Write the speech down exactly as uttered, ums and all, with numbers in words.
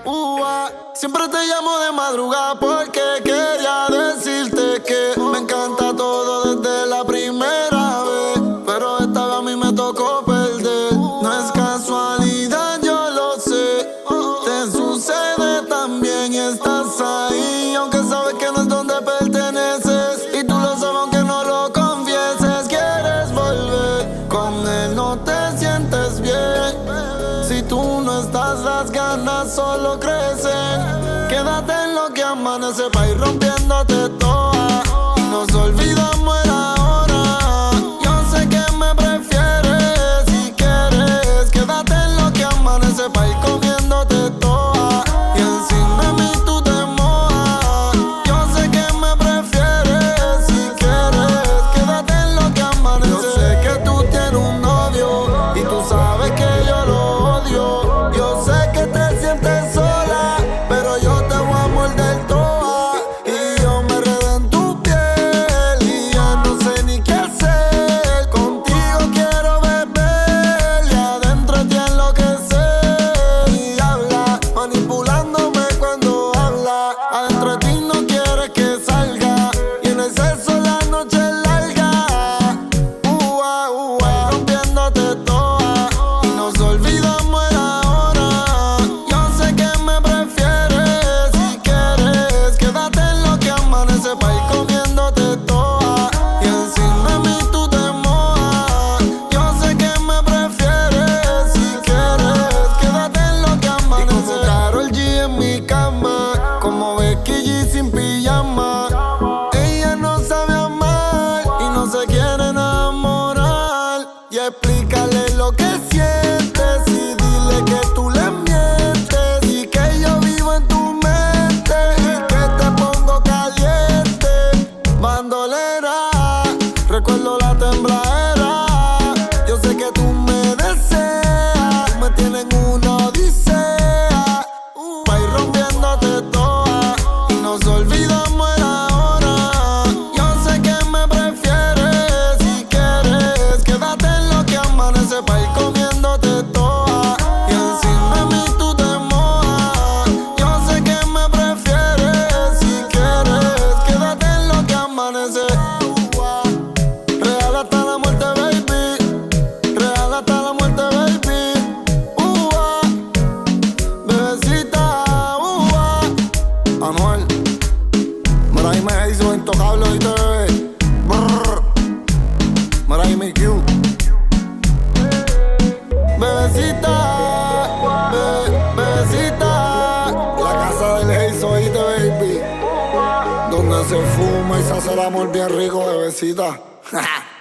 Ua, siempre te llamo de madrugada porque quería decirte que me encanta todo desde la primera vez, pero esta vez a mí me tocó perder. No es casualidad, yo lo sé, te sucede también y estás ahí, aunque sabes que no es donde perteneces, y tú lo sabes aunque no lo confieses. Quieres volver, con él no te sientes bien. Si tú no estás, las ganas solo crecen. Quédate en lo que amanece pa' ir rompiéndote toda, y nos olvidamos el ahora. Yo sé que me prefieres, si quieres. Quédate en lo que amanece pa' ir comiéndote toda, y encima de mí tú te mojas. Yo sé que me prefieres, si quieres. Quédate en lo que amanece. Yo sé que tú tienes un novio y tú sabes que yo lo odio. Yo sé que te sientes sola, pero yo te voy a morder toda, y yo me enredo en tu piel y ya no sé ni qué hacer. Contigo quiero beber y adentro te enloquecer. Y habla, manipulándome cuando habla. Adentro de ti no quieres que salga, y en el sexo la noche es larga. Ua, ua, rompiéndote toda, y nos olvidamos el ahora. Yo sé que me prefieres, si quieres. Quédate en lo que amanece pa' ir comiéndote toda, y encima de mí tú te mojas. Yo sé que me prefieres, si quieres. Quédate en lo que amanece. Y como Karol G en mi cama, como Becky G sin pijama. Ella no sabe amar y no se quiere enamorar. Y explícale lo que sientes y dile que tú le mientes, y que yo vivo en tu mente y que te pongo caliente. Bandolera, recuerdo la tembladera. Yo sé que tú me deseas, me tienes en una odisea. Pa' ir rompiéndote toda, y nos olvidamos el ahora. Yo sé que me prefieres, si quieres. Quédate en lo que amanece pa' ir comiéndote toda, y encima de mí tú te mojas. Yo sé que me prefieres, si quieres. Quédate en lo que amanece. Real hasta la muerte, baby. Real hasta la muerte, baby. Ua, bebecita, ua. Anuel, mira ahí me hizo intocable, ¿oíste, bebé? Brrr. Mira ahí mi Q. Bebecita, be- bebecita. La casa del Haze, ¿oíste, baby? Donde se fuma y se hace el amor bien rico, bebecita.